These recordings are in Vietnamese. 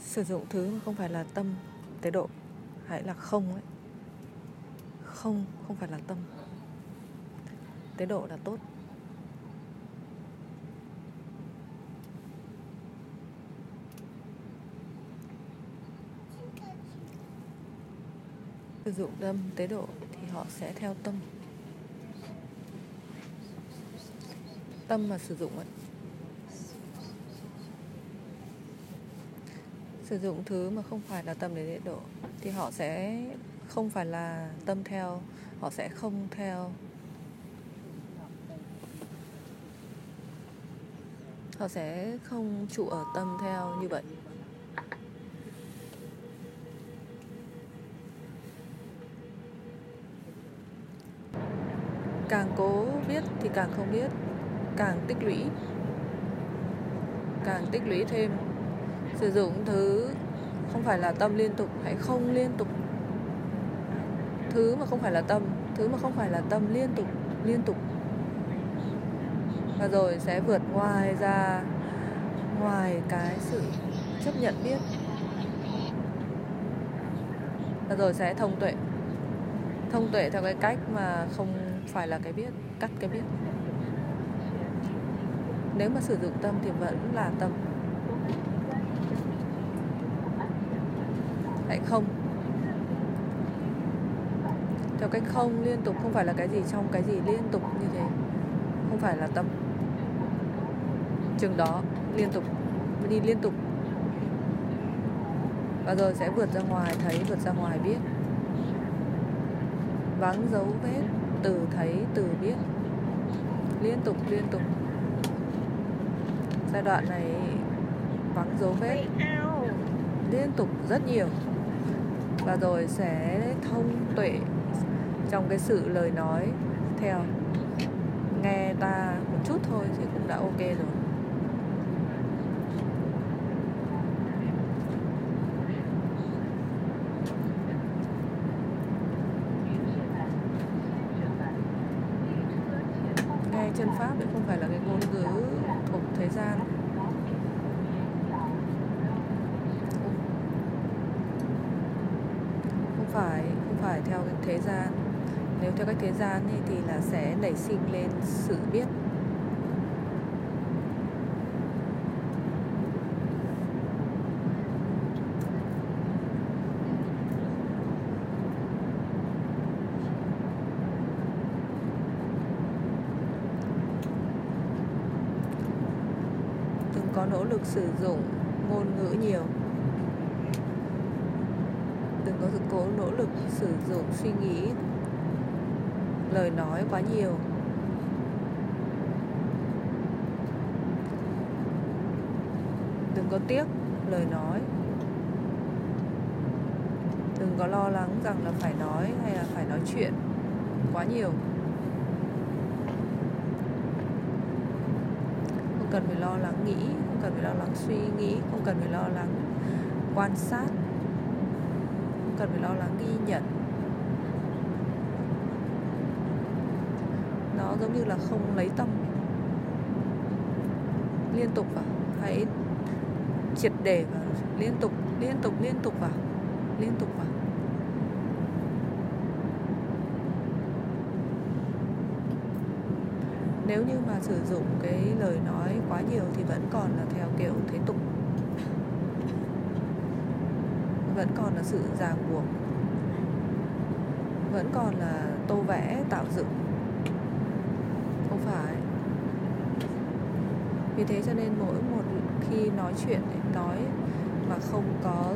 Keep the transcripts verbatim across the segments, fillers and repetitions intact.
Sử dụng thứ mà không phải là tâm, tế độ, hãy là không ấy. Không, không phải là tâm. Tế độ là tốt. Sử dụng tâm, tế độ thì họ sẽ theo tâm. Tâm mà sử dụng ấy. Sử dụng thứ mà không phải là tâm để tế độ thì họ sẽ không phải là tâm theo. Họ sẽ không theo. Họ sẽ không trụ ở tâm theo như vậy. Càng cố biết thì càng không biết. Càng tích lũy, càng tích lũy thêm. Sử dụng thứ không phải là tâm liên tục, hãy không liên tục. Thứ mà không phải là tâm, thứ mà không phải là tâm liên tục, liên tục. Và rồi sẽ vượt ngoài ra, ngoài cái sự chấp nhận biết. Và rồi sẽ thông tuệ. Thông tuệ theo cái cách mà không phải là cái biết, cắt cái biết. Nếu mà sử dụng tâm thì vẫn là tâm. Hãy không. Theo cách không liên tục, không phải là cái gì trong cái gì liên tục như thế. Không phải là tâm. Chừng đó, liên tục, đi liên tục. Và rồi sẽ vượt ra ngoài thấy, vượt ra ngoài biết. Vắng dấu vết, từ thấy, từ biết. Liên tục, liên tục. Giai đoạn này vắng dấu vết liên tục rất nhiều. Và rồi sẽ thông tuệ trong cái sự lời nói theo. Nghe ta một chút thôi thì cũng đã ok rồi. Nghe chân pháp thì không phải là cái ngôn ngữ thuộc thế gian. Không phải, không phải theo cái thế gian. Nếu theo cách thế gian ấy, thì là sẽ nảy sinh lên sự biết. Đừng có nỗ lực sử dụng ngôn ngữ nhiều. Đừng có cố nỗ lực sử dụng suy nghĩ, lời nói quá nhiều. Đừng có tiếc lời nói. Đừng có lo lắng rằng là phải nói hay là phải nói chuyện quá nhiều. Không cần phải lo lắng nghĩ, không cần phải lo lắng suy nghĩ, không cần phải lo lắng quan sát, không cần phải lo lắng ghi nhận. Nó giống như là không lấy tâm. Liên tục vào, hãy triệt để vào, liên tục, liên tục, liên tục vào, liên tục vào. Nếu như mà sử dụng cái lời nói quá nhiều thì vẫn còn là theo kiểu thế tục. Vẫn còn là sự ràng buộc. Vẫn còn là tô vẽ, tạo dựng. Không phải. Vì thế cho nên mỗi một khi nói chuyện, nói mà không có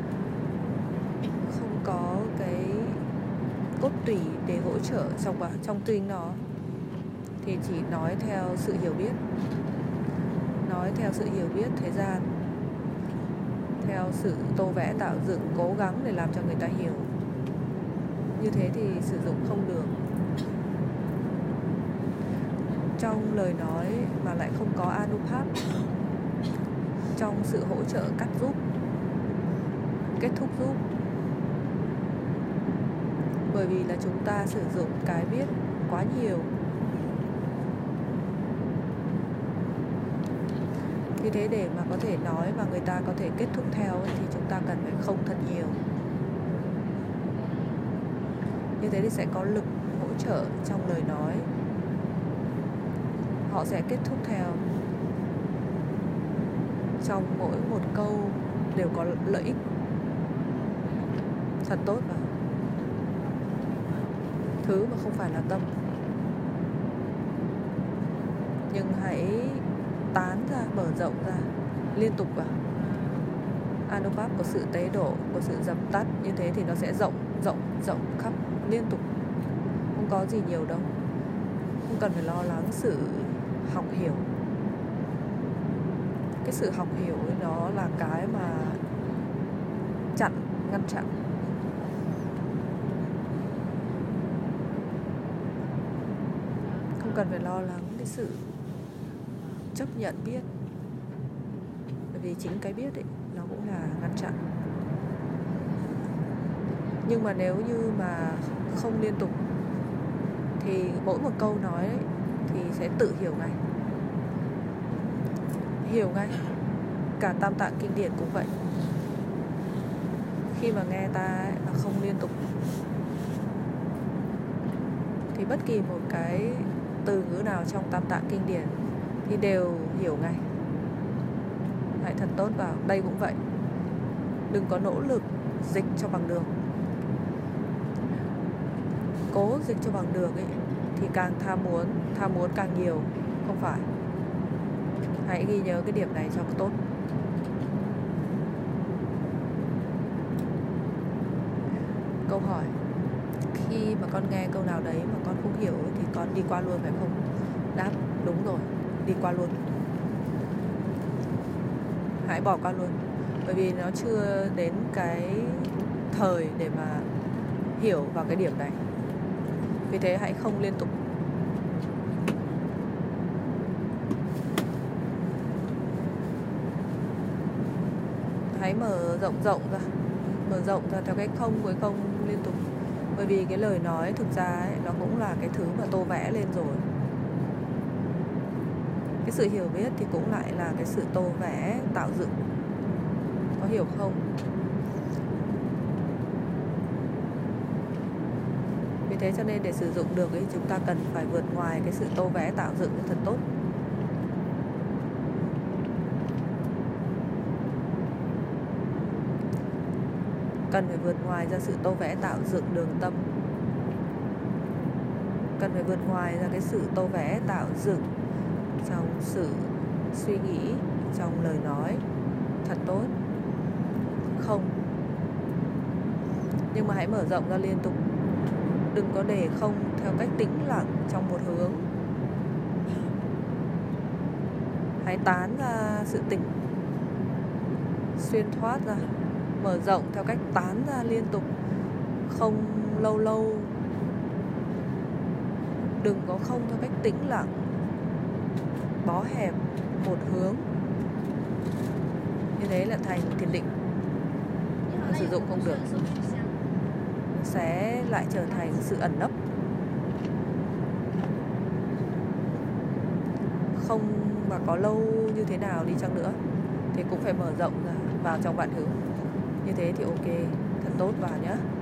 Không có cái cốt tủy để hỗ trợ trong, trong kinh đó, thì chỉ nói theo sự hiểu biết. Nói theo sự hiểu biết thế gian, theo sự tô vẽ tạo dựng, cố gắng để làm cho người ta hiểu. Như thế thì sử dụng không được. Trong lời nói mà lại không có Anupap, trong sự hỗ trợ cắt giúp, kết thúc giúp. Bởi vì là chúng ta sử dụng cái biết quá nhiều. Vì thế để mà có thể nói và người ta có thể kết thúc theo thì chúng ta cần phải không thật nhiều. Như thế thì sẽ có lực hỗ trợ trong lời nói. Họ sẽ kết thúc theo. Trong mỗi một câu đều có lợi ích. Thật tốt mà. Thứ mà không phải là tâm. Nhưng hãy tán ra, mở rộng ra, liên tục vào. Anupap có sự tế độ, có sự dập tắt. Như thế thì nó sẽ rộng, rộng, rộng khắp liên tục. Không có gì nhiều đâu. Không cần phải lo lắng sự học hiểu. Cái sự học hiểu ấy, nó là cái mà chặn, ngăn chặn. Không cần phải lo lắng cái sự chấp nhận biết. Bởi vì chính cái biết ấy, nó cũng là ngăn chặn. Nhưng mà nếu như mà không liên tục thì mỗi một câu nói ấy, thì sẽ tự hiểu ngay. Hiểu ngay. Cả Tam Tạng Kinh Điển cũng vậy. Khi mà nghe ta ấy, mà không liên tục thì bất kỳ một cái từ ngữ nào trong Tam Tạng Kinh Điển thì đều hiểu ngay. Hãy thật tốt vào. Đây cũng vậy. Đừng có nỗ lực dịch cho bằng được. Cố dịch cho bằng được ấy thì càng tham muốn, tham muốn càng nhiều. Không phải. Hãy ghi nhớ cái điểm này cho tốt. Câu hỏi: khi mà con nghe câu nào đấy mà con không hiểu thì con đi qua luôn phải không? Đáp: đúng rồi, đi qua luôn. Hãy bỏ qua luôn. Bởi vì nó chưa đến cái thời để mà hiểu vào cái điểm này. Vì thế hãy không liên tục. Hãy mở rộng rộng ra. Mở rộng ra theo cái không với không liên tục. Bởi vì cái lời nói thực ra ấy, nó cũng là cái thứ mà tô vẽ lên rồi. Cái sự hiểu biết thì cũng lại là cái sự tô vẽ, tạo dựng. Có hiểu không? Vì thế cho nên để sử dụng được ấy, chúng ta cần phải vượt ngoài cái sự tô vẽ tạo dựng thật tốt. Cần phải vượt ngoài ra sự tô vẽ tạo dựng đường tâm. Cần phải vượt ngoài ra cái sự tô vẽ tạo dựng trong sự suy nghĩ, trong lời nói. Thật tốt. Không. Nhưng mà hãy mở rộng ra liên tục. Đừng có để không theo cách tĩnh lặng trong một hướng. Hãy tán ra sự tỉnh, xuyên thoát ra, mở rộng theo cách tán ra liên tục. Không lâu lâu. Đừng có không theo cách tĩnh lặng, bó hẹp một hướng. Như thế là thành thiền định. Mà sử dụng không được, sẽ lại trở thành sự ẩn nấp. Không mà có lâu như thế nào đi chăng nữa thì cũng phải mở rộng ra vào trong vạn hữu. Như thế thì ok, thật tốt vào nhé.